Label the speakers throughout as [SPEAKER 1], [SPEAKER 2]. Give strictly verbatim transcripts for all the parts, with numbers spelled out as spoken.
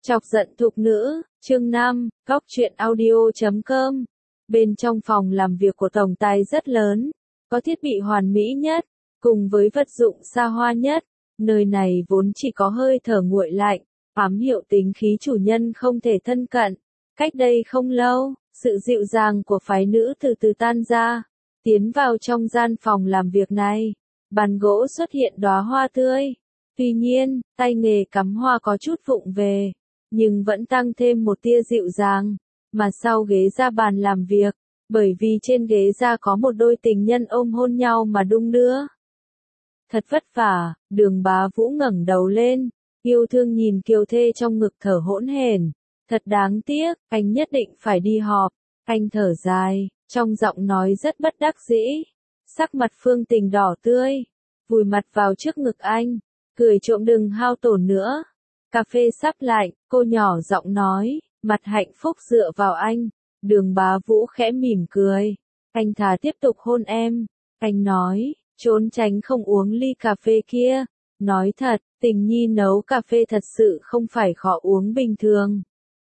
[SPEAKER 1] Chọc giận thục nữ, chương năm, góc truyện audio chấm com. Bên trong phòng làm việc của tổng tài rất lớn, có thiết bị hoàn mỹ nhất, cùng với vật dụng xa hoa nhất. Nơi này vốn chỉ có hơi thở nguội lạnh, ám hiệu tính khí chủ nhân không thể thân cận. Cách đây không lâu, sự dịu dàng của phái nữ từ từ tan ra, tiến vào trong gian phòng làm việc này. Bàn gỗ xuất hiện đóa hoa tươi. Tuy nhiên, tay nghề cắm hoa có chút vụng về, nhưng vẫn tăng thêm một tia dịu dàng. Mà sau ghế ra bàn làm việc, bởi vì trên ghế ra có một đôi tình nhân ôm hôn nhau mà đung đưa. Thật vất vả, Đường Bá Vũ ngẩng đầu lên, yêu thương nhìn kiều thê trong ngực thở hỗn hển. Thật đáng tiếc, anh nhất định phải đi họp. Anh thở dài, trong giọng nói rất bất đắc dĩ. Sắc mặt Phương Tình đỏ tươi, vùi mặt vào trước ngực anh, cười trộm đừng hao tổn nữa. Cà phê sắp lạnh, cô nhỏ giọng nói, mặt hạnh phúc dựa vào anh. Đường Bá Vũ khẽ mỉm cười. Anh thà tiếp tục hôn em. Anh nói, trốn tránh không uống ly cà phê kia. Nói thật, Tình Nhi nấu cà phê thật sự không phải khó uống bình thường.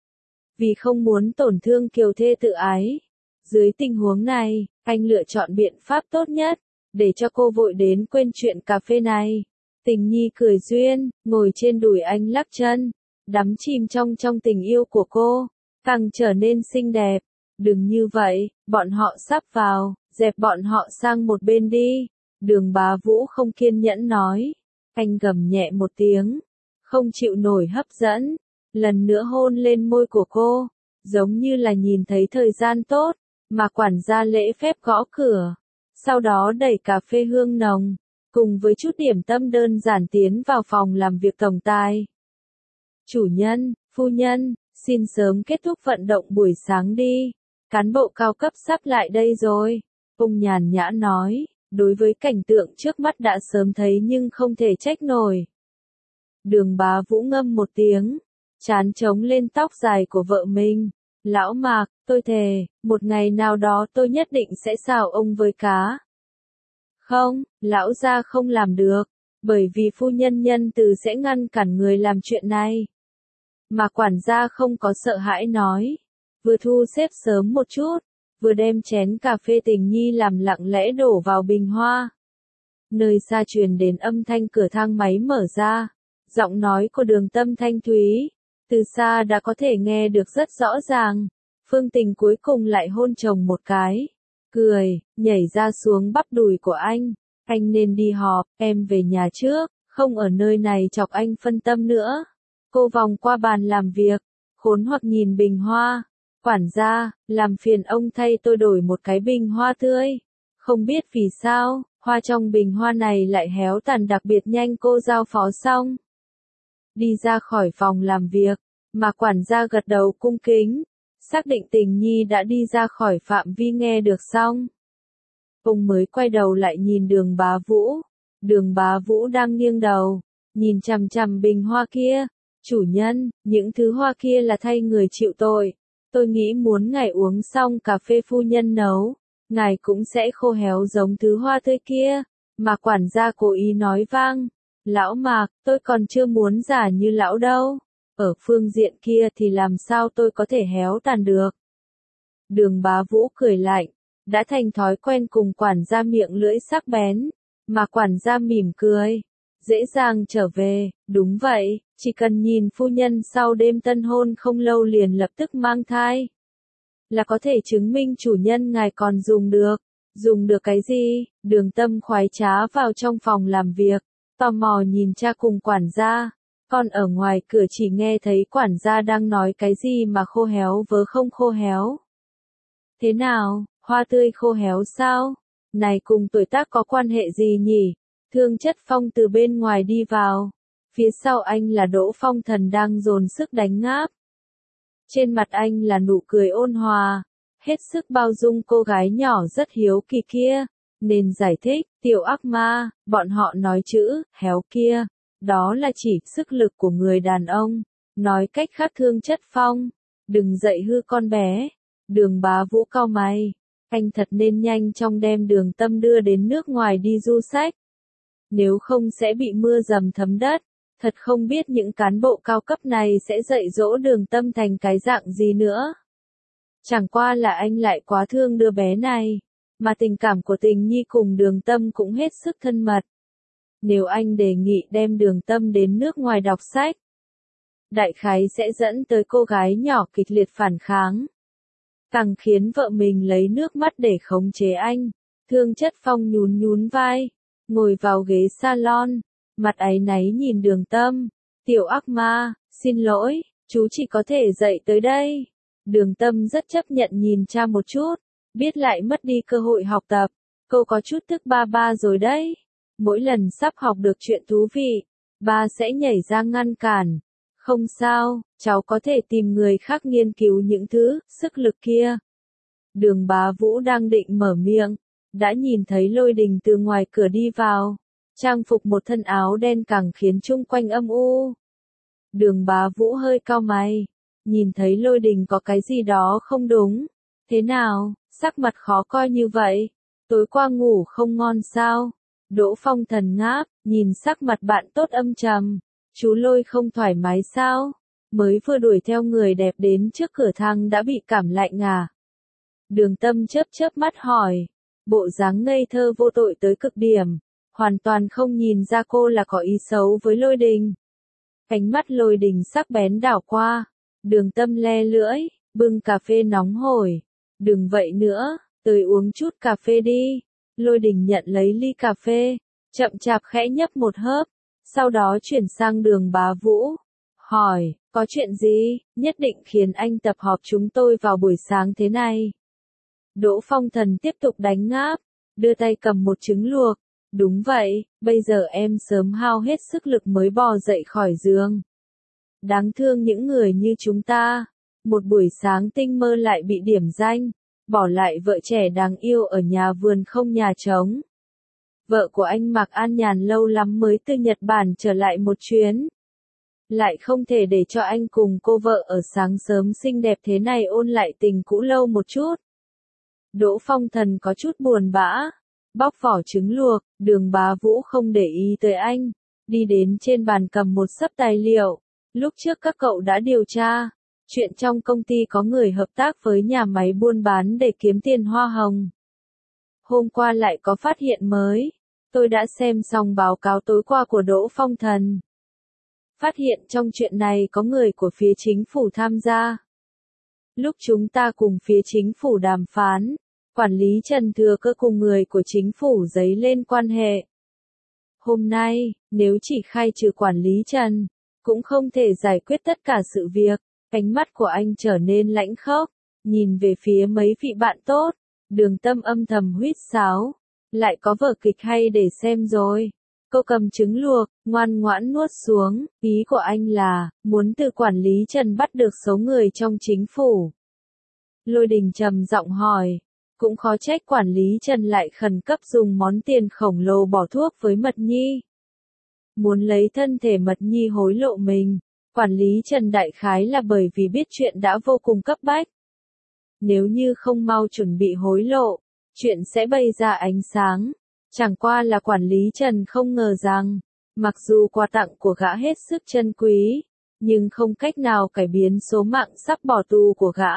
[SPEAKER 1] Vì không muốn tổn thương kiều thê tự ái. Dưới tình huống này, anh lựa chọn biện pháp tốt nhất, để cho cô vội đến quên chuyện cà phê này. Tình Nhi cười duyên, ngồi trên đùi anh lắc chân, đắm chìm trong trong tình yêu của cô, càng trở nên xinh đẹp. Đừng như vậy, bọn họ sắp vào, dẹp bọn họ sang một bên đi. Đường Bá Vũ không kiên nhẫn nói. Anh gầm nhẹ một tiếng, không chịu nổi hấp dẫn, lần nữa hôn lên môi của cô, giống như là nhìn thấy thời gian tốt, mà quản gia lễ phép gõ cửa. Sau đó đẩy cà phê hương nồng, cùng với chút điểm tâm đơn giản tiến vào phòng làm việc tổng tài. Chủ nhân, phu nhân, xin sớm kết thúc vận động buổi sáng đi. Cán bộ cao cấp sắp lại đây rồi. Ông nhàn nhã nói, đối với cảnh tượng trước mắt đã sớm thấy nhưng không thể trách nổi. Đường Bá Vũ ngâm một tiếng, chán trống lên tóc dài của vợ mình. Lão Mạc, tôi thề, một ngày nào đó tôi nhất định sẽ xào ông với cá. Không, lão gia không làm được, bởi vì phu nhân nhân từ sẽ ngăn cản người làm chuyện này. Mà quản gia không có sợ hãi nói, vừa thu xếp sớm một chút, vừa đem chén cà phê Tình Nhi làm lặng lẽ đổ vào bình hoa. Nơi xa truyền đến âm thanh cửa thang máy mở ra, giọng nói của Đường Tâm thanh thúy, từ xa đã có thể nghe được rất rõ ràng. Phương Tình cuối cùng lại hôn chồng một cái, cười, nhảy ra xuống bắp đùi của anh. Anh nên đi họp, em về nhà trước, không ở nơi này chọc anh phân tâm nữa. Cô vòng qua bàn làm việc, khốn hoặc nhìn bình hoa. Quản gia, làm phiền ông thay tôi đổi một cái bình hoa tươi. Không biết vì sao, hoa trong bình hoa này lại héo tàn đặc biệt nhanh. Cô giao phó xong, đi ra khỏi phòng làm việc, mà quản gia gật đầu cung kính, xác định Tình Nhi đã đi ra khỏi phạm vi nghe được xong. Ông mới quay đầu lại nhìn Đường Bá Vũ. Đường Bá Vũ đang nghiêng đầu, nhìn chằm chằm bình hoa kia. Chủ nhân, những thứ hoa kia là thay người chịu tội. Tôi nghĩ muốn ngài uống xong cà phê phu nhân nấu, ngài cũng sẽ khô héo giống thứ hoa tươi kia. Mà quản gia cố ý nói vang. Lão Mạc, tôi còn chưa muốn giả như lão đâu. Ở phương diện kia thì làm sao tôi có thể héo tàn được. Đường Bá Vũ cười lạnh, đã thành thói quen cùng quản gia miệng lưỡi sắc bén. Mà quản gia mỉm cười, dễ dàng trở về. Đúng vậy, chỉ cần nhìn phu nhân sau đêm tân hôn không lâu liền lập tức mang thai, là có thể chứng minh chủ nhân ngài còn dùng được. Dùng được cái gì? Đường Tâm khoái trá vào trong phòng làm việc, tò mò nhìn cha cùng quản gia. Còn ở ngoài cửa chỉ nghe thấy quản gia đang nói cái gì mà khô héo vớ không khô héo. Thế nào, hoa tươi khô héo sao? Này cùng tuổi tác có quan hệ gì nhỉ? Thương Chất Phong từ bên ngoài đi vào. Phía sau anh là Đỗ Phong Thần đang dồn sức đánh ngáp. Trên mặt anh là nụ cười ôn hòa, hết sức bao dung cô gái nhỏ rất hiếu kỳ kia. Nên giải thích, tiểu ác ma, bọn họ nói chữ, héo kia. Đó là chỉ sức lực của người đàn ông. Nói cách khác Thương Chất Phong, đừng dạy hư con bé. Đường Bá Vũ cau mày. Anh thật nên nhanh chóng đem Đường Tâm đưa đến nước ngoài đi du sách. Nếu không sẽ bị mưa dầm thấm đất. Thật không biết những cán bộ cao cấp này sẽ dạy dỗ Đường Tâm thành cái dạng gì nữa. Chẳng qua là anh lại quá thương đứa bé này, mà tình cảm của Tình Nhi cùng Đường Tâm cũng hết sức thân mật. Nếu anh đề nghị đem Đường Tâm đến nước ngoài đọc sách, đại khái sẽ dẫn tới cô gái nhỏ kịch liệt phản kháng. Càng khiến vợ mình lấy nước mắt để khống chế anh. Thương Chất Phong nhún nhún vai, ngồi vào ghế salon, mặt áy náy nhìn Đường Tâm. Tiểu ác ma, xin lỗi, chú chỉ có thể dạy tới đây. Đường Tâm rất chấp nhận nhìn cha một chút, biết lại mất đi cơ hội học tập. Cô có chút tức ba ba rồi đấy. Mỗi lần sắp học được chuyện thú vị, ba sẽ nhảy ra ngăn cản. Không sao, cháu có thể tìm người khác nghiên cứu những thứ, sức lực kia. Đường Bá Vũ đang định mở miệng, đã nhìn thấy Lôi Đình từ ngoài cửa đi vào. Trang phục một thân áo đen càng khiến chung quanh âm u. Đường Bá Vũ hơi cau mày, nhìn thấy Lôi Đình có cái gì đó không đúng. Thế nào, sắc mặt khó coi như vậy? Tối qua ngủ không ngon sao? Đỗ Phong thần ngáp, nhìn sắc mặt bạn tốt âm trầm. Chú Lôi không thoải mái sao? Mới vừa đuổi theo người đẹp đến trước cửa thang đã bị cảm lạnh à? Đường Tâm chớp chớp mắt hỏi, bộ dáng ngây thơ vô tội tới cực điểm, hoàn toàn không nhìn ra cô là có ý xấu với Lôi Đình. Ánh mắt Lôi Đình sắc bén đảo qua, Đường Tâm le lưỡi, bưng cà phê nóng hổi. Đừng vậy nữa, tới uống chút cà phê đi. Lôi Đình nhận lấy ly cà phê, chậm chạp khẽ nhấp một hớp, sau đó chuyển sang Đường Bá Vũ, hỏi, có chuyện gì, nhất định khiến anh tập họp chúng tôi vào buổi sáng thế này. Đỗ Phong Thần tiếp tục đánh ngáp, đưa tay cầm một trứng luộc, đúng vậy, bây giờ em sớm hao hết sức lực mới bò dậy khỏi giường. Đáng thương những người như chúng ta, một buổi sáng tinh mơ lại bị điểm danh, bỏ lại vợ trẻ đáng yêu ở nhà vườn không nhà trống. Vợ của anh Mạc An Nhàn lâu lắm mới từ Nhật Bản trở lại một chuyến. Lại không thể để cho anh cùng cô vợ ở sáng sớm xinh đẹp thế này ôn lại tình cũ lâu một chút. Đỗ Phong Thần có chút buồn bã, bóc vỏ trứng luộc, Đường Bá Vũ không để ý tới anh, đi đến trên bàn cầm một xấp tài liệu. Lúc trước các cậu đã điều tra, chuyện trong công ty có người hợp tác với nhà máy buôn bán để kiếm tiền hoa hồng. Hôm qua lại có phát hiện mới, tôi đã xem xong báo cáo tối qua của Đỗ Phong Thần. Phát hiện trong chuyện này có người của phía chính phủ tham gia. Lúc chúng ta cùng phía chính phủ đàm phán, quản lý Trần Thừa Cơ cùng người của chính phủ dấy lên quan hệ. Hôm nay, nếu chỉ khai trừ quản lý Trần, cũng không thể giải quyết tất cả sự việc. Ánh mắt của anh trở nên lãnh khốc, nhìn về phía mấy vị bạn tốt. Đường Tâm âm thầm huýt sáo, lại có vở kịch hay để xem rồi. Cô cầm trứng luộc, ngoan ngoãn nuốt xuống, ý của anh là, muốn từ quản lý Trần bắt được số người trong chính phủ. Lôi Đình trầm giọng hỏi, cũng khó trách quản lý Trần lại khẩn cấp dùng món tiền khổng lồ bỏ thuốc với Mật Nhi. Muốn lấy thân thể Mật Nhi hối lộ mình, quản lý Trần đại khái là bởi vì biết chuyện đã vô cùng cấp bách. Nếu như không mau chuẩn bị hối lộ, chuyện sẽ bay ra ánh sáng. Chẳng qua là quản lý Trần không ngờ rằng, mặc dù quà tặng của gã hết sức chân quý, nhưng không cách nào cải biến số mạng sắp bỏ tù của gã.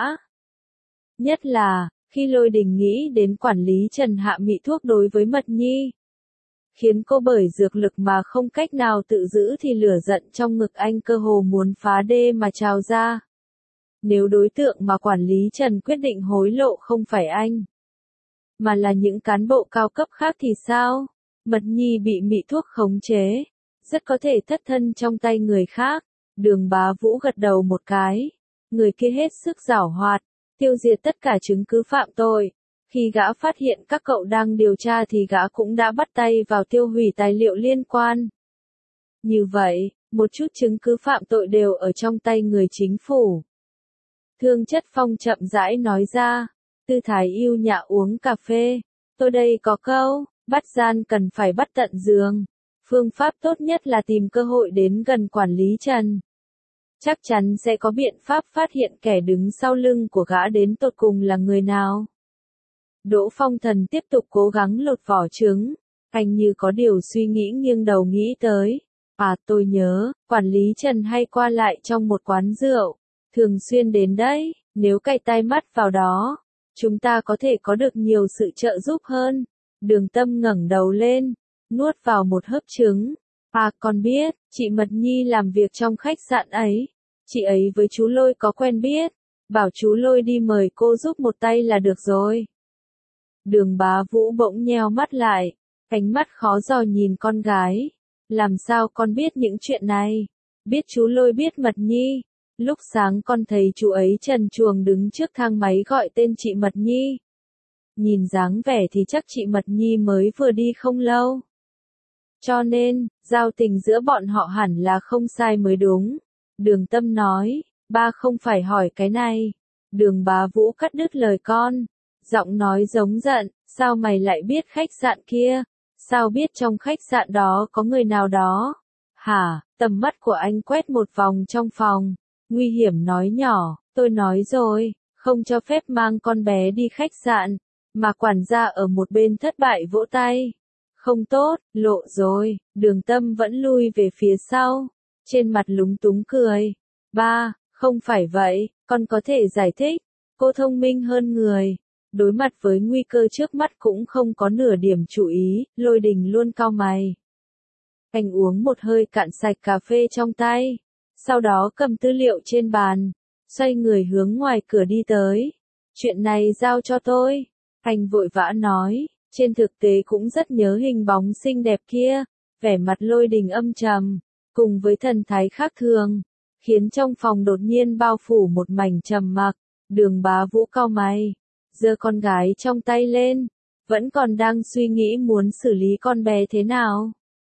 [SPEAKER 1] Nhất là, khi Lôi Đình nghĩ đến quản lý Trần hạ mị thuốc đối với Mật Nhi, khiến cô bởi dược lực mà không cách nào tự giữ thì lửa giận trong ngực anh cơ hồ muốn phá đê mà trào ra. Nếu đối tượng mà quản lý Trần quyết định hối lộ không phải anh, mà là những cán bộ cao cấp khác thì sao? Mật Nhi bị mị thuốc khống chế, rất có thể thất thân trong tay người khác. Đường Bá Vũ gật đầu một cái, người kia hết sức giảo hoạt, tiêu diệt tất cả chứng cứ phạm tội. Khi gã phát hiện các cậu đang điều tra thì gã cũng đã bắt tay vào tiêu hủy tài liệu liên quan. Như vậy, một chút chứng cứ phạm tội đều ở trong tay người chính phủ. Thương Chất Phong chậm rãi nói ra, tư thái yêu nhã uống cà phê. Tôi đây có câu, bắt gian cần phải bắt tận giường. Phương pháp tốt nhất là tìm cơ hội đến gần quản lý Trần. Chắc chắn sẽ có biện pháp phát hiện kẻ đứng sau lưng của gã đến tột cùng là người nào. Đỗ Phong Thần tiếp tục cố gắng lột vỏ trứng. Anh như có điều suy nghĩ nghiêng đầu nghĩ tới. À tôi nhớ, quản lý Trần hay qua lại trong một quán rượu, thường xuyên đến đấy, nếu cày tai mắt vào đó, chúng ta có thể có được nhiều sự trợ giúp hơn. Đường Tâm ngẩng đầu lên, nuốt vào một hớp trứng. À con biết, chị Mật Nhi làm việc trong khách sạn ấy, chị ấy với chú Lôi có quen biết, bảo chú Lôi đi mời cô giúp một tay là được rồi. Đường Bá Vũ bỗng nheo mắt lại, ánh mắt khó dò nhìn con gái. Làm sao con biết những chuyện này? Biết chú Lôi biết Mật Nhi. Lúc sáng con thấy chú ấy trần truồng đứng trước thang máy gọi tên chị Mật Nhi. Nhìn dáng vẻ thì chắc chị Mật Nhi mới vừa đi không lâu. Cho nên, giao tình giữa bọn họ hẳn là không sai mới đúng. Đường Tâm nói, ba không phải hỏi cái này. Đường Bá Vũ cắt đứt lời con. Giọng nói giống giận, sao mày lại biết khách sạn kia? Sao biết trong khách sạn đó có người nào đó? Hả? Tầm mắt của anh quét một vòng trong phòng. Nguy hiểm nói nhỏ, tôi nói rồi, không cho phép mang con bé đi khách sạn. Mà quản gia ở một bên thất bại vỗ tay. Không tốt, lộ rồi, Đường Tâm vẫn lui về phía sau. Trên mặt lúng túng cười. Ba, không phải vậy, con có thể giải thích. Cô thông minh hơn người. Đối mặt với nguy cơ trước mắt cũng không có nửa điểm chú ý, Lôi Đình luôn cau mày. Anh uống một hơi cạn sạch cà phê trong tay. Sau đó cầm tư liệu trên bàn. Xoay người hướng ngoài cửa đi tới. Chuyện này giao cho tôi. Anh vội vã nói. Trên thực tế cũng rất nhớ hình bóng xinh đẹp kia. Vẻ mặt Lôi Đình âm trầm. Cùng với thần thái khác thường. Khiến trong phòng đột nhiên bao phủ một mảnh trầm mặc. Đường Bá Vũ cau mày. Giơ con gái trong tay lên. Vẫn còn đang suy nghĩ muốn xử lý con bé thế nào.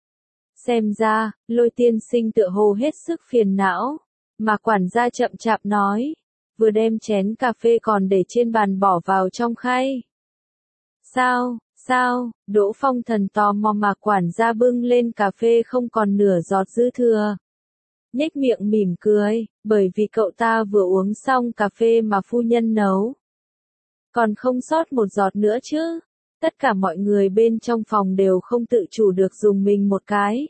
[SPEAKER 1] Xem ra, Lôi tiên sinh tựa hồ hết sức phiền não. Mà quản gia chậm chạp nói. Vừa đem chén cà phê còn để trên bàn bỏ vào trong khay. Sao, sao, Đỗ Phong Thần tò mò mà quản gia bưng lên cà phê không còn nửa giọt dư thừa. Nhếch miệng mỉm cười, bởi vì cậu ta vừa uống xong cà phê mà phu nhân nấu. Còn không sót một giọt nữa chứ. Tất cả mọi người bên trong phòng đều không tự chủ được dùng mình một cái.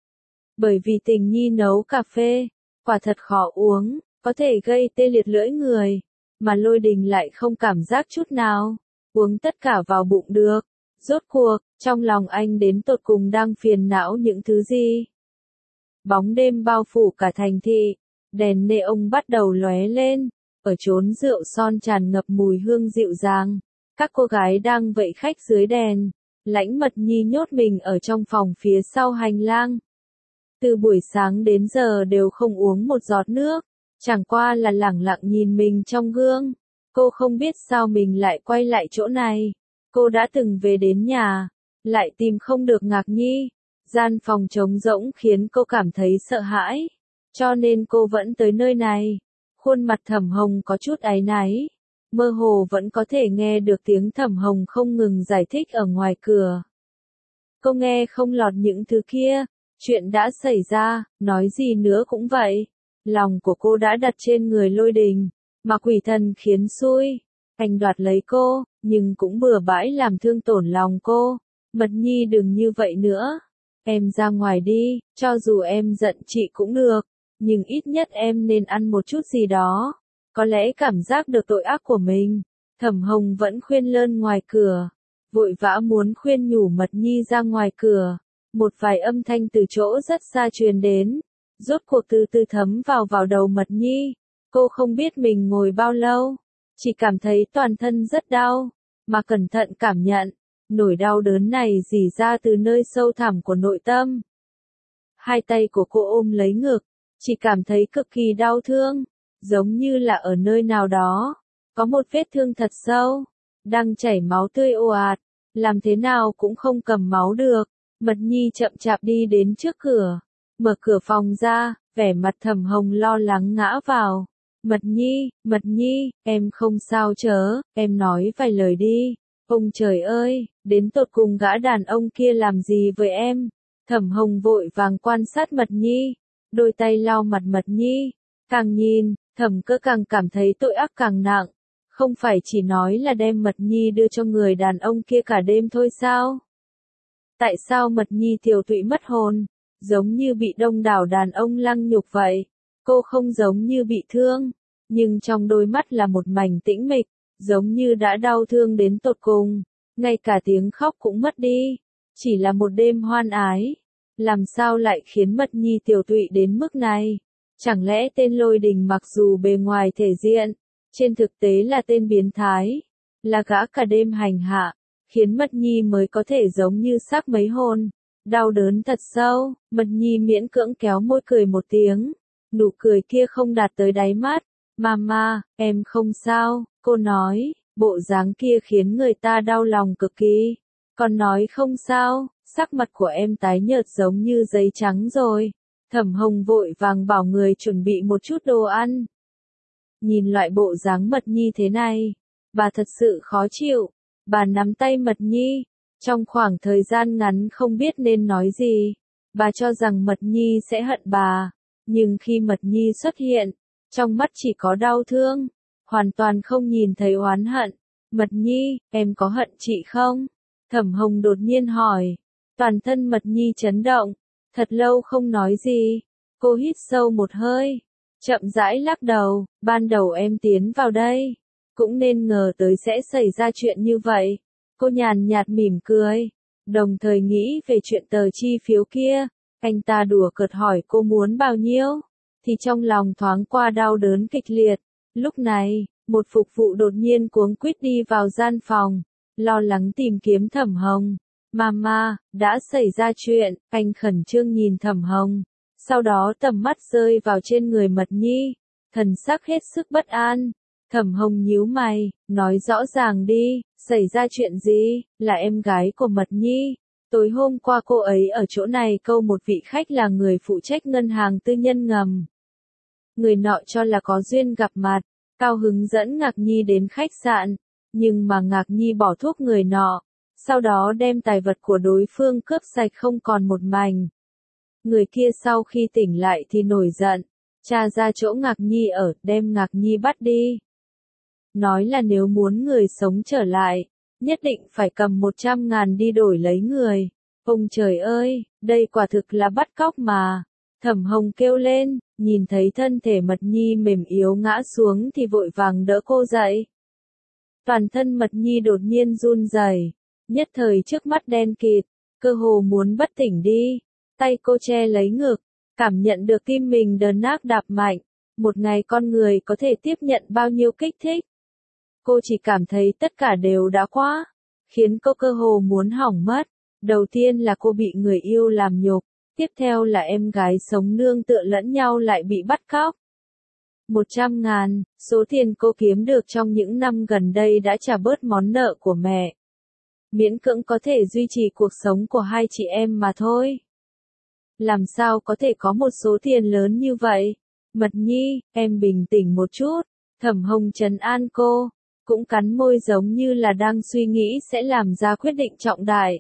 [SPEAKER 1] Bởi vì Tình Nhi nấu cà phê, quả thật khó uống, có thể gây tê liệt lưỡi người. Mà Lôi Đình lại không cảm giác chút nào. Uống tất cả vào bụng được. Rốt cuộc, trong lòng anh đến tột cùng đang phiền não những thứ gì? Bóng đêm bao phủ cả thành thị. Đèn neon bắt đầu lóe lên. Ở chốn rượu son tràn ngập mùi hương dịu dàng. Các cô gái đang vẫy khách dưới đèn. Lãnh Mật Nhi nhốt mình ở trong phòng phía sau hành lang. Từ buổi sáng đến giờ đều không uống một giọt nước. Chẳng qua là lẳng lặng nhìn mình trong gương. Cô không biết sao mình lại quay lại chỗ này. Cô đã từng về đến nhà. Lại tìm không được Ngạc Nhi. Gian phòng trống rỗng khiến cô cảm thấy sợ hãi. Cho nên cô vẫn tới nơi này. Khuôn mặt Thẩm Hồng có chút áy náy. Mơ hồ vẫn có thể nghe được tiếng Thẩm Hồng không ngừng giải thích ở ngoài cửa. Cô nghe không lọt những thứ kia. Chuyện đã xảy ra, nói gì nữa cũng vậy. Lòng của cô đã đặt trên người Lôi Đình. Mà quỷ thần khiến xui. Anh đoạt lấy cô, nhưng cũng bừa bãi làm thương tổn lòng cô. Mật Nhi đừng như vậy nữa. Em ra ngoài đi, cho dù em giận chị cũng được. Nhưng ít nhất em nên ăn một chút gì đó. Có lẽ cảm giác được tội ác của mình. Thẩm Hồng vẫn khuyên lơn ngoài cửa. Vội vã muốn khuyên nhủ Mật Nhi ra ngoài cửa. Một vài âm thanh từ chỗ rất xa truyền đến. Rốt cuộc từ từ thấm vào vào đầu Mật Nhi. Cô không biết mình ngồi bao lâu. Chỉ cảm thấy toàn thân rất đau. Mà cẩn thận cảm nhận. Nỗi đau đớn này rỉ ra từ nơi sâu thẳm của nội tâm. Hai tay của cô ôm lấy ngực. Chỉ cảm thấy cực kỳ đau thương. Giống như là ở nơi nào đó. Có một vết thương thật sâu. Đang chảy máu tươi ồ ạt. Làm thế nào cũng không cầm máu được. Mật Nhi chậm chạp đi đến trước cửa. Mở cửa phòng ra. Vẻ mặt Thẩm Hồng lo lắng ngã vào. Mật Nhi, Mật Nhi, em không sao chớ, em nói vài lời đi. Ông trời ơi, đến tột cùng gã đàn ông kia làm gì với em? Thẩm Hồng vội vàng quan sát Mật Nhi. Đôi tay lau mặt Mật Nhi. Càng nhìn, Thẩm Cơ càng cảm thấy tội ác càng nặng. Không phải chỉ nói là đem Mật Nhi đưa cho người đàn ông kia cả đêm thôi sao? Tại sao Mật Nhi tiều tụy mất hồn? giống như bị đông đảo đàn ông lăng nhục vậy. Cô không giống như bị thương, nhưng trong đôi mắt là một mảnh tĩnh mịch, giống như đã đau thương đến tột cùng, ngay cả tiếng khóc cũng mất đi. Chỉ là một đêm hoan ái, làm sao lại khiến Mật Nhi tiểu tụy đến mức này? Chẳng lẽ tên Lôi Đình mặc dù bề ngoài thể diện, trên thực tế là tên biến thái, là gã cả đêm hành hạ, khiến Mật Nhi mới có thể giống như xác mấy hồn. Đau đớn thật sâu, Mật Nhi miễn cưỡng kéo môi cười một tiếng, nụ cười kia không đạt tới đáy mắt. Mama, em không sao, cô nói, bộ dáng kia khiến người ta đau lòng cực kỳ. Còn nói không sao, sắc mặt của em tái nhợt giống như giấy trắng rồi. Thẩm Hồng vội vàng bảo người chuẩn bị một chút đồ ăn. Nhìn loại bộ dáng Mật Nhi thế này, bà thật sự khó chịu. Bà nắm tay Mật Nhi, trong khoảng thời gian ngắn không biết nên nói gì. Bà cho rằng Mật Nhi sẽ hận bà, nhưng khi Mật Nhi xuất hiện, trong mắt chỉ có đau thương, hoàn toàn không nhìn thấy oán hận. Mật Nhi, em có hận chị không? Thẩm Hồng đột nhiên hỏi. Toàn thân Mật Nhi chấn động, thật lâu không nói gì. Cô hít sâu một hơi, chậm rãi lắc đầu. Ban đầu em tiến vào đây, cũng nên ngờ tới sẽ xảy ra chuyện như vậy. Cô nhàn nhạt mỉm cười, đồng thời nghĩ về chuyện tờ chi phiếu kia. Anh ta đùa cợt hỏi cô muốn bao nhiêu, thì trong lòng thoáng qua đau đớn kịch liệt. Lúc này, một phục vụ đột nhiên cuống quýt đi vào gian phòng, lo lắng tìm kiếm Thẩm Hồng. Mama, đã xảy ra chuyện. Anh khẩn trương nhìn Thẩm Hồng, sau đó tầm mắt rơi vào trên người Mật Nhi, thần sắc hết sức bất an. Thẩm Hồng nhíu mày, nói rõ ràng đi, xảy ra chuyện gì? Là em gái của Mật Nhi. Tối hôm qua cô ấy ở chỗ này câu một vị khách là người phụ trách ngân hàng tư nhân ngầm. Người nọ cho là có duyên gặp mặt, cao hứng dẫn Ngạc Nhi đến khách sạn, nhưng mà Ngạc Nhi bỏ thuốc người nọ, sau đó đem tài vật của đối phương cướp sạch không còn một mảnh. Người kia sau khi tỉnh lại thì nổi giận, tra ra chỗ Ngạc Nhi ở, đem Ngạc Nhi bắt đi. Nói là nếu muốn người sống trở lại, nhất định phải cầm một trăm ngàn đi đổi lấy người. Ông trời ơi, đây quả thực là bắt cóc mà. Thẩm Hồng kêu lên, nhìn thấy thân thể Mật Nhi mềm yếu ngã xuống thì vội vàng đỡ cô dậy. Toàn thân Mật Nhi đột nhiên run rẩy, nhất thời trước mắt đen kịt, cơ hồ muốn bất tỉnh đi. Tay cô che lấy ngực, cảm nhận được tim mình đờn nác đạp mạnh. Một ngày con người có thể tiếp nhận bao nhiêu kích thích. Cô chỉ cảm thấy tất cả đều đã quá, khiến cô cơ hồ muốn hỏng mất. Đầu tiên là cô bị người yêu làm nhục, tiếp theo là em gái sống nương tựa lẫn nhau lại bị bắt cóc. Một trăm ngàn, số tiền cô kiếm được trong những năm gần đây đã trả bớt món nợ của mẹ. Miễn cưỡng có thể duy trì cuộc sống của hai chị em mà thôi. Làm sao có thể có một số tiền lớn như vậy? Mật Nhi, em bình tĩnh một chút. Thẩm Hồng trấn an cô, cũng cắn môi giống như là đang suy nghĩ sẽ làm ra quyết định trọng đại.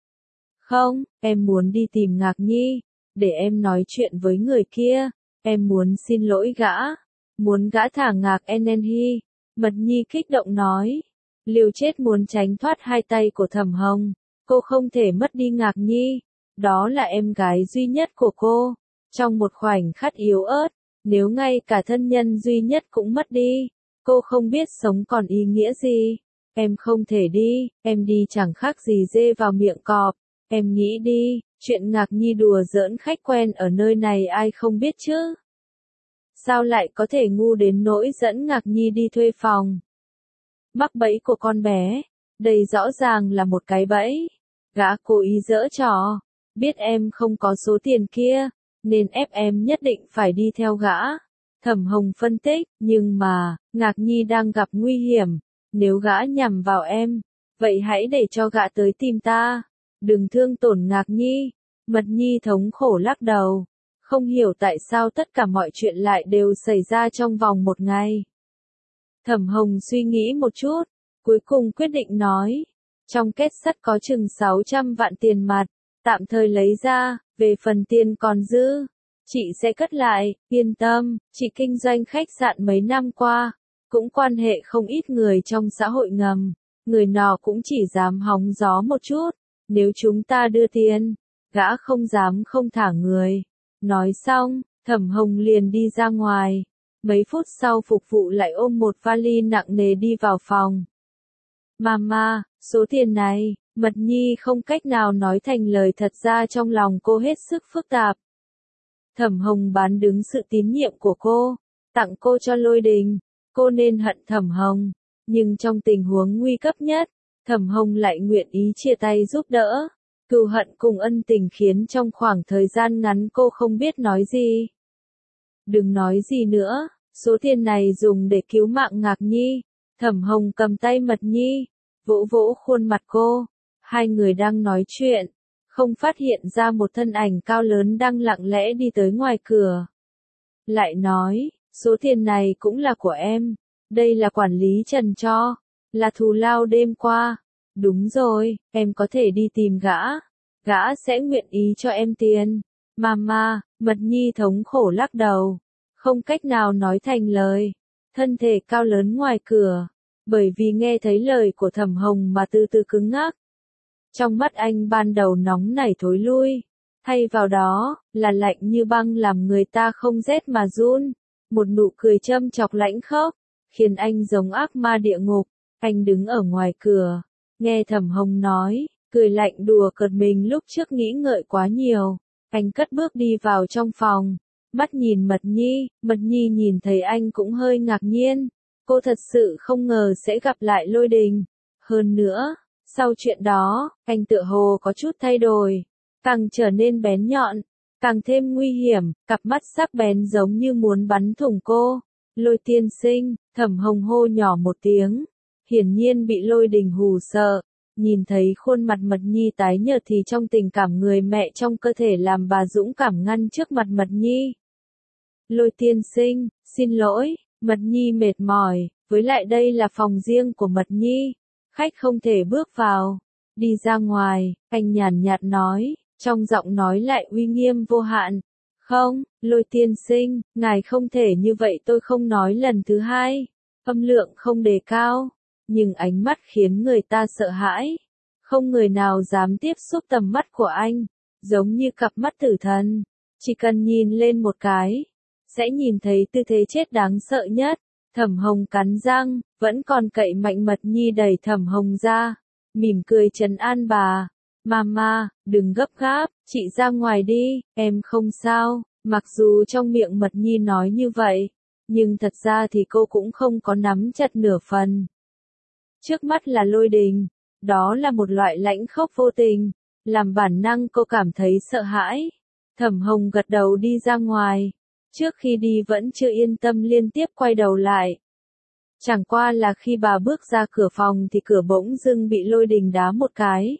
[SPEAKER 1] Không, em muốn đi tìm Ngạc Nhi, để em nói chuyện với người kia. Em muốn xin lỗi gã, muốn gã thả Ngạc Enenhi. Mật Nhi kích động nói, liều chết muốn tránh thoát hai tay của Thẩm Hồng. Cô không thể mất đi Ngạc Nhi, đó là em gái duy nhất của cô. Trong một khoảnh khắc yếu ớt, nếu ngay cả thân nhân duy nhất cũng mất đi, cô không biết sống còn ý nghĩa gì. Em không thể đi, em đi chẳng khác gì dê vào miệng cọp. Em nghĩ đi, chuyện Ngạc Nhi đùa giỡn khách quen ở nơi này ai không biết chứ? Sao lại có thể ngu đến nỗi dẫn Ngạc Nhi đi thuê phòng? Mắc bẫy của con bé, đây rõ ràng là một cái bẫy. Gã cố ý giở trò, biết em không có số tiền kia, nên ép em nhất định phải đi theo gã. Thẩm Hồng phân tích, nhưng mà, Ngạc Nhi đang gặp nguy hiểm, nếu gã nhằm vào em, vậy hãy để cho gã tới tìm ta. Đừng thương tổn Ngạc Nhi. Mật Nhi thống khổ lắc đầu, không hiểu tại sao tất cả mọi chuyện lại đều xảy ra trong vòng một ngày. Thẩm Hồng suy nghĩ một chút, cuối cùng quyết định nói, trong kết sắt có chừng sáu trăm vạn tiền mặt, tạm thời lấy ra, về phần tiền còn dư, chị sẽ cất lại, yên tâm, chị kinh doanh khách sạn mấy năm qua, cũng quan hệ không ít người trong xã hội ngầm, người nọ cũng chỉ dám hóng gió một chút, nếu chúng ta đưa tiền, gã không dám không thả người. Nói xong, Thẩm Hồng liền đi ra ngoài. Mấy phút sau phục vụ lại ôm một vali nặng nề đi vào phòng. Mama, số tiền này, Mật Nhi không cách nào nói thành lời, thật ra trong lòng cô hết sức phức tạp. Thẩm Hồng bán đứng sự tín nhiệm của cô, tặng cô cho Lôi Đình, cô nên hận Thẩm Hồng, nhưng trong tình huống nguy cấp nhất, Thẩm Hồng lại nguyện ý chia tay giúp đỡ. Cừu hận cùng ân tình khiến trong khoảng thời gian ngắn cô không biết nói gì. Đừng nói gì nữa, số tiền này dùng để cứu mạng Ngạc Nhi. Thẩm Hồng cầm tay Mật Nhi, vỗ vỗ khuôn mặt cô. Hai người đang nói chuyện, không phát hiện ra một thân ảnh cao lớn đang lặng lẽ đi tới ngoài cửa. Lại nói, số tiền này cũng là của em, đây là quản lý Trần cho, là thù lao đêm qua. Đúng rồi, em có thể đi tìm gã, gã sẽ nguyện ý cho em tiền. Mama, Mật Nhi thống khổ lắc đầu, không cách nào nói thành lời. Thân thể cao lớn ngoài cửa, bởi vì nghe thấy lời của Thẩm Hồng mà từ từ cứng ngắc. Trong mắt anh ban đầu nóng nảy thối lui, thay vào đó, là lạnh như băng làm người ta không rét mà run. Một nụ cười châm chọc lãnh khốc, khiến anh giống ác ma địa ngục. Anh đứng ở ngoài cửa, nghe Thẩm Hồng nói, cười lạnh đùa cợt mình lúc trước nghĩ ngợi quá nhiều. Anh cất bước đi vào trong phòng, mắt nhìn Mật Nhi, Mật Nhi nhìn thấy anh cũng hơi ngạc nhiên. Cô thật sự không ngờ sẽ gặp lại Lôi Đình. Hơn nữa, sau chuyện đó, anh tựa hồ có chút thay đổi, càng trở nên bén nhọn, càng thêm nguy hiểm, cặp mắt sắc bén giống như muốn bắn thủng cô. Lôi tiên sinh, Thẩm Hồng hô nhỏ một tiếng, hiển nhiên bị Lôi Đình hù sợ. Nhìn thấy khuôn mặt Mật Nhi tái nhợt thì trong tình cảm người mẹ trong cơ thể làm bà dũng cảm ngăn trước mặt Mật Nhi. Lôi tiên sinh, xin lỗi, Mật Nhi mệt mỏi, với lại đây là phòng riêng của Mật Nhi, khách không thể bước vào. Đi ra ngoài, anh nhàn nhạt nói, trong giọng nói lại uy nghiêm vô hạn. Không, Lôi tiên sinh, ngài không thể như vậy, tôi không nói lần thứ hai. Âm lượng không đề cao, nhưng ánh mắt khiến người ta sợ hãi. Không người nào dám tiếp xúc tầm mắt của anh, giống như cặp mắt tử thần. Chỉ cần nhìn lên một cái, sẽ nhìn thấy tư thế chết đáng sợ nhất. Thẩm Hồng cắn răng, vẫn còn cậy mạnh. Mật Nhi đẩy Thẩm Hồng ra, mỉm cười trấn an bà. Mama, đừng gấp gáp, chị ra ngoài đi, em không sao. Mặc dù trong miệng Mật Nhi nói như vậy, nhưng thật ra thì cô cũng không có nắm chặt nửa phần. Trước mắt là Lôi Đình, đó là một loại lãnh khốc vô tình, làm bản năng cô cảm thấy sợ hãi. Thẩm Hồng gật đầu đi ra ngoài, trước khi đi vẫn chưa yên tâm liên tiếp quay đầu lại. Chẳng qua là khi bà bước ra cửa phòng thì cửa bỗng dưng bị Lôi Đình đá một cái.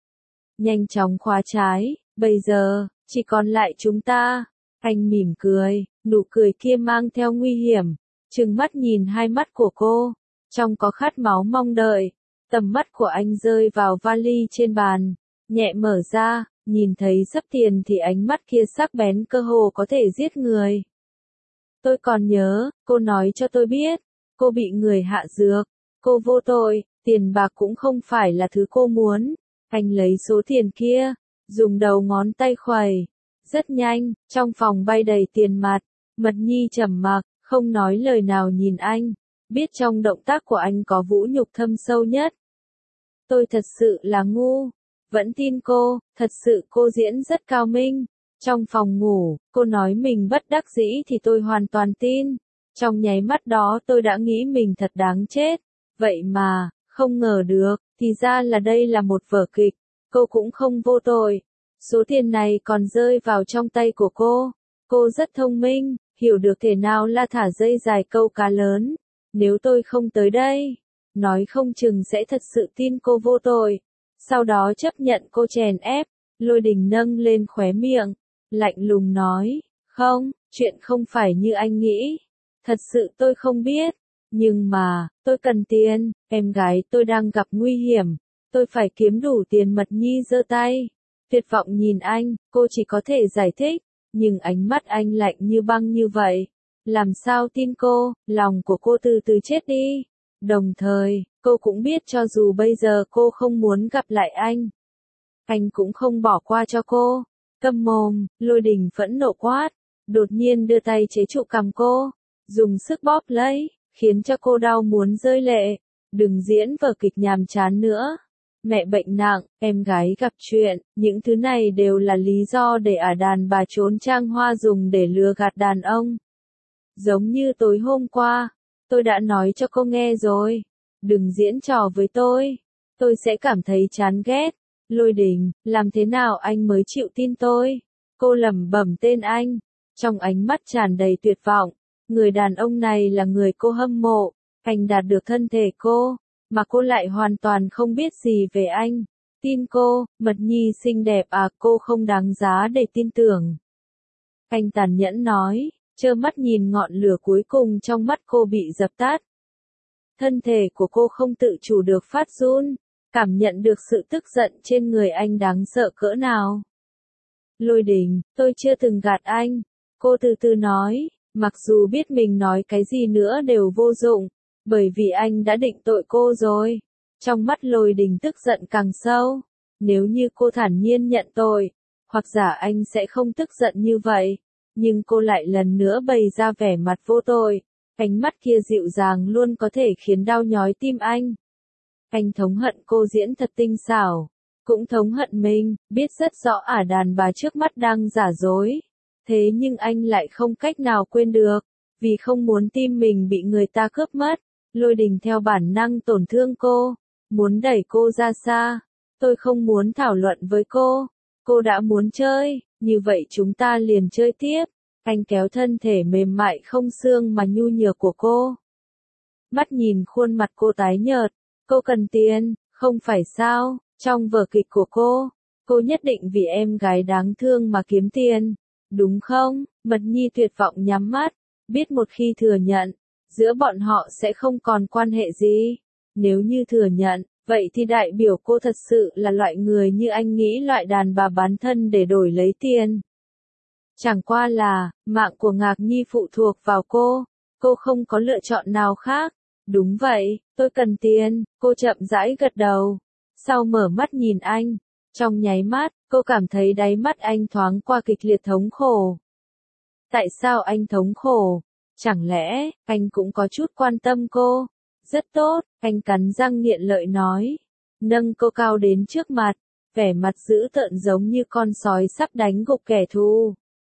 [SPEAKER 1] Nhanh chóng khóa trái, bây giờ, chỉ còn lại chúng ta. Anh mỉm cười, nụ cười kia mang theo nguy hiểm, trừng mắt nhìn hai mắt của cô, trong có khát máu mong đợi. Tầm mắt của anh rơi vào vali trên bàn, nhẹ mở ra, nhìn thấy sắp tiền thì ánh mắt kia sắc bén cơ hồ có thể giết người. Tôi còn nhớ, cô nói cho tôi biết, cô bị người hạ dược, cô vô tội, tiền bạc cũng không phải là thứ cô muốn. Anh lấy số tiền kia, dùng đầu ngón tay khuấy. Rất nhanh, trong phòng bay đầy tiền mặt. Mật Nhi trầm mặc, không nói lời nào nhìn anh, biết trong động tác của anh có vũ nhục thâm sâu nhất. Tôi thật sự là ngu, vẫn tin cô, thật sự cô diễn rất cao minh. Trong phòng ngủ, cô nói mình bất đắc dĩ thì tôi hoàn toàn tin. Trong nháy mắt đó tôi đã nghĩ mình thật đáng chết. Vậy mà, không ngờ được, thì ra là đây là một vở kịch, cô cũng không vô tội. Số tiền này còn rơi vào trong tay của cô. Cô rất thông minh, hiểu được thế nào là thả dây dài câu cá lớn. Nếu tôi không tới đây, nói không chừng sẽ thật sự tin cô vô tội. Sau đó chấp nhận cô chèn ép. Lôi Đình nâng lên khóe miệng, lạnh lùng nói, không, chuyện không phải như anh nghĩ. Thật sự tôi không biết, nhưng mà, tôi cần tiền, em gái tôi đang gặp nguy hiểm, tôi phải kiếm đủ tiền. Mật Nhi giơ tay, tuyệt vọng nhìn anh, cô chỉ có thể giải thích, nhưng ánh mắt anh lạnh như băng như vậy. Làm sao tin cô, lòng của cô từ từ chết đi. Đồng thời, cô cũng biết cho dù bây giờ cô không muốn gặp lại anh, anh cũng không bỏ qua cho cô. Câm mồm, Lôi Đình phẫn nộ quát, đột nhiên đưa tay chế trụ cằm cô, dùng sức bóp lấy, khiến cho cô đau muốn rơi lệ. Đừng diễn vở kịch nhàm chán nữa. Mẹ bệnh nặng, em gái gặp chuyện, những thứ này đều là lý do để ả đàn bà trốn trang hoa dùng để lừa gạt đàn ông. Giống như tối hôm qua, tôi đã nói cho cô nghe rồi, đừng diễn trò với tôi, tôi sẽ cảm thấy chán ghét. Lôi Đình, làm thế nào anh mới chịu tin tôi? Cô lẩm bẩm tên anh, trong ánh mắt tràn đầy tuyệt vọng. Người đàn ông này là người cô hâm mộ, anh đạt được thân thể cô, mà cô lại hoàn toàn không biết gì về anh. Tin cô, Mật Nhi xinh đẹp à, cô không đáng giá để tin tưởng. Anh tàn nhẫn nói, trơ mắt nhìn ngọn lửa cuối cùng trong mắt cô bị dập tắt. Thân thể của cô không tự chủ được phát run, cảm nhận được sự tức giận trên người anh đáng sợ cỡ nào. Lôi Đình, tôi chưa từng gạt anh, cô từ từ nói, mặc dù biết mình nói cái gì nữa đều vô dụng, bởi vì anh đã định tội cô rồi. Trong mắt Lôi Đình tức giận càng sâu, nếu như cô thản nhiên nhận tội, hoặc giả anh sẽ không tức giận như vậy, nhưng cô lại lần nữa bày ra vẻ mặt vô tội, ánh mắt kia dịu dàng luôn có thể khiến đau nhói tim anh. Anh thống hận cô diễn thật tinh xảo, cũng thống hận mình, biết rất rõ ả đàn bà trước mắt đang giả dối. Thế nhưng anh lại không cách nào quên được, vì không muốn tim mình bị người ta cướp mất. Lôi Đình theo bản năng tổn thương cô, muốn đẩy cô ra xa. Tôi không muốn thảo luận với cô, cô đã muốn chơi, như vậy chúng ta liền chơi tiếp. Anh kéo thân thể mềm mại không xương mà nhu nhược của cô. Mắt nhìn khuôn mặt cô tái nhợt, cô cần tiền, không phải sao, trong vở kịch của cô, cô nhất định vì em gái đáng thương mà kiếm tiền, đúng không? Mật Nhi tuyệt vọng nhắm mắt, biết một khi thừa nhận, giữa bọn họ sẽ không còn quan hệ gì. Nếu như thừa nhận, vậy thì đại biểu cô thật sự là loại người như anh nghĩ, loại đàn bà bán thân để đổi lấy tiền. Chẳng qua là, mạng của Ngạc Nhi phụ thuộc vào cô, cô không có lựa chọn nào khác. Đúng vậy, tôi cần tiền, cô chậm rãi gật đầu. Sau mở mắt nhìn anh, trong nháy mắt, cô cảm thấy đáy mắt anh thoáng qua kịch liệt thống khổ. Tại sao anh thống khổ? Chẳng lẽ, anh cũng có chút quan tâm cô? Rất tốt, anh cắn răng nghiện lợi nói. Nâng cô cao đến trước mặt, vẻ mặt dữ tợn giống như con sói sắp đánh gục kẻ thù.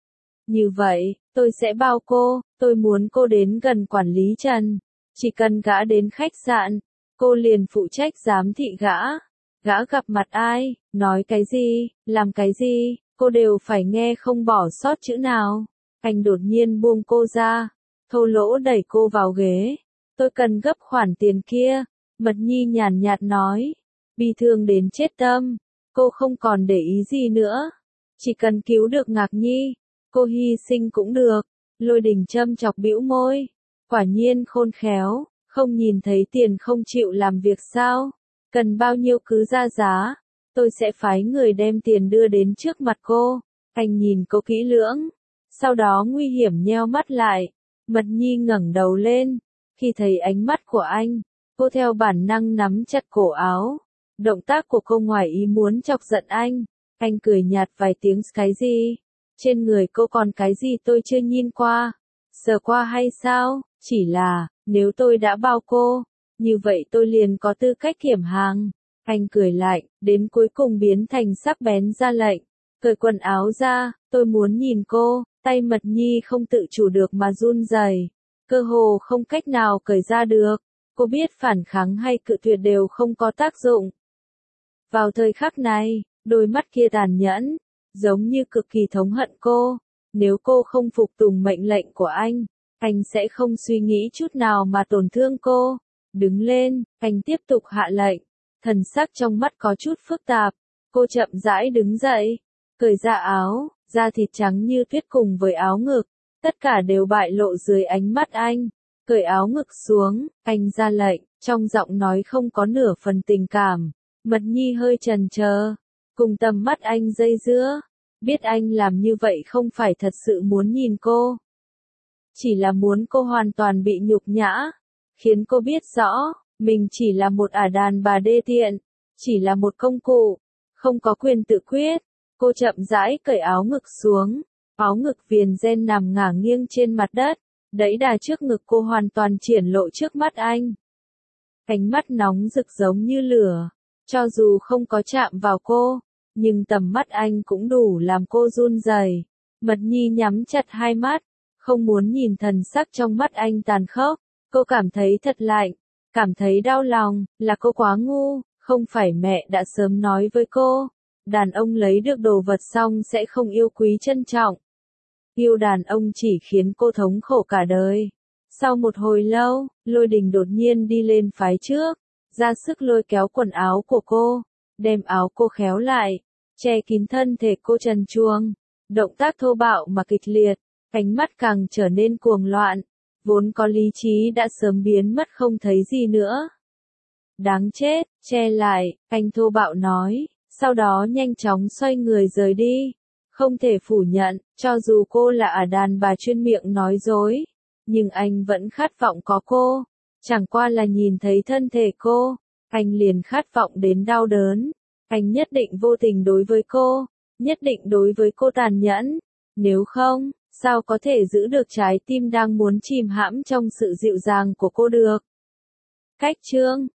[SPEAKER 1] Như vậy, tôi sẽ bao cô, tôi muốn cô đến gần quản lý Trần. Chỉ cần gã đến khách sạn, cô liền phụ trách giám thị gã. Gã gặp mặt ai, nói cái gì, làm cái gì, cô đều phải nghe không bỏ sót chữ nào. Anh đột nhiên buông cô ra, thô lỗ đẩy cô vào ghế. Tôi cần gấp khoản tiền kia, Mật Nhi nhàn nhạt nói. Bi thương đến chết tâm, cô không còn để ý gì nữa. Chỉ cần cứu được Ngạc Nhi, cô hy sinh cũng được. Lôi Đình châm chọc bĩu môi. Quả nhiên khôn khéo, không nhìn thấy tiền không chịu làm việc sao? Cần bao nhiêu cứ ra giá, tôi sẽ phái người đem tiền đưa đến trước mặt cô. Anh nhìn cô kỹ lưỡng, sau đó nguy hiểm nheo mắt lại. Mật Nhi ngẩng đầu lên, khi thấy ánh mắt của anh, cô theo bản năng nắm chặt cổ áo. Động tác của cô ngoài ý muốn chọc giận anh. Anh cười nhạt vài tiếng, cái gì? Trên người cô còn cái gì tôi chưa nhìn qua? Sờ qua hay sao? Chỉ là, nếu tôi đã bao cô, như vậy tôi liền có tư cách kiểm hàng. Anh cười lại, đến cuối cùng biến thành sắc bén ra lệnh. Cởi quần áo ra, tôi muốn nhìn cô. Tay Mật Nhi không tự chủ được mà run rẩy, cơ hồ không cách nào cởi ra được. Cô biết phản kháng hay cự tuyệt đều không có tác dụng. Vào thời khắc này, đôi mắt kia tàn nhẫn, giống như cực kỳ thống hận cô. Nếu cô không phục tùng mệnh lệnh của anh, anh sẽ không suy nghĩ chút nào mà tổn thương cô. Đứng lên, anh tiếp tục hạ lệnh. Thần sắc trong mắt có chút phức tạp. Cô chậm rãi đứng dậy, cởi ra áo, da thịt trắng như tuyết cùng với áo ngực, tất cả đều bại lộ dưới ánh mắt anh. Cởi áo ngực xuống, anh ra lệnh, trong giọng nói không có nửa phần tình cảm. Mật Nhi hơi chần chờ, cùng tầm mắt anh dây dưa, biết anh làm như vậy không phải thật sự muốn nhìn cô, chỉ là muốn cô hoàn toàn bị nhục nhã, khiến cô biết rõ, mình chỉ là một ả đàn bà đê tiện, chỉ là một công cụ, không có quyền tự quyết. Cô chậm rãi cởi áo ngực xuống, áo ngực viền ren nằm ngả nghiêng trên mặt đất, đẫy đà trước ngực cô hoàn toàn triển lộ trước mắt anh. Ánh mắt nóng rực giống như lửa, cho dù không có chạm vào cô, nhưng tầm mắt anh cũng đủ làm cô run rẩy. Mật Nhi nhắm chặt hai mắt, không muốn nhìn thần sắc trong mắt anh tàn khốc. Cô cảm thấy thật lạnh, cảm thấy đau lòng, là cô quá ngu, không phải mẹ đã sớm nói với cô, đàn ông lấy được đồ vật xong sẽ không yêu quý trân trọng. Yêu đàn ông chỉ khiến cô thống khổ cả đời. Sau một hồi lâu, Lôi Đình đột nhiên đi lên phái trước, ra sức lôi kéo quần áo của cô, đem áo cô khéo lại, che kín thân thể cô trần truồng. Động tác thô bạo mà kịch liệt, ánh mắt càng trở nên cuồng loạn, vốn có lý trí đã sớm biến mất không thấy gì nữa. Đáng chết, che lại, anh thô bạo nói, sau đó nhanh chóng xoay người rời đi. Không thể phủ nhận, cho dù cô là ả đàn bà chuyên miệng nói dối, nhưng anh vẫn khát vọng có cô. Chẳng qua là nhìn thấy thân thể cô, anh liền khát vọng đến đau đớn. Anh nhất định vô tình đối với cô, nhất định đối với cô tàn nhẫn. Nếu không, sao có thể giữ được trái tim đang muốn chìm hãm trong sự dịu dàng của cô được? Cách chương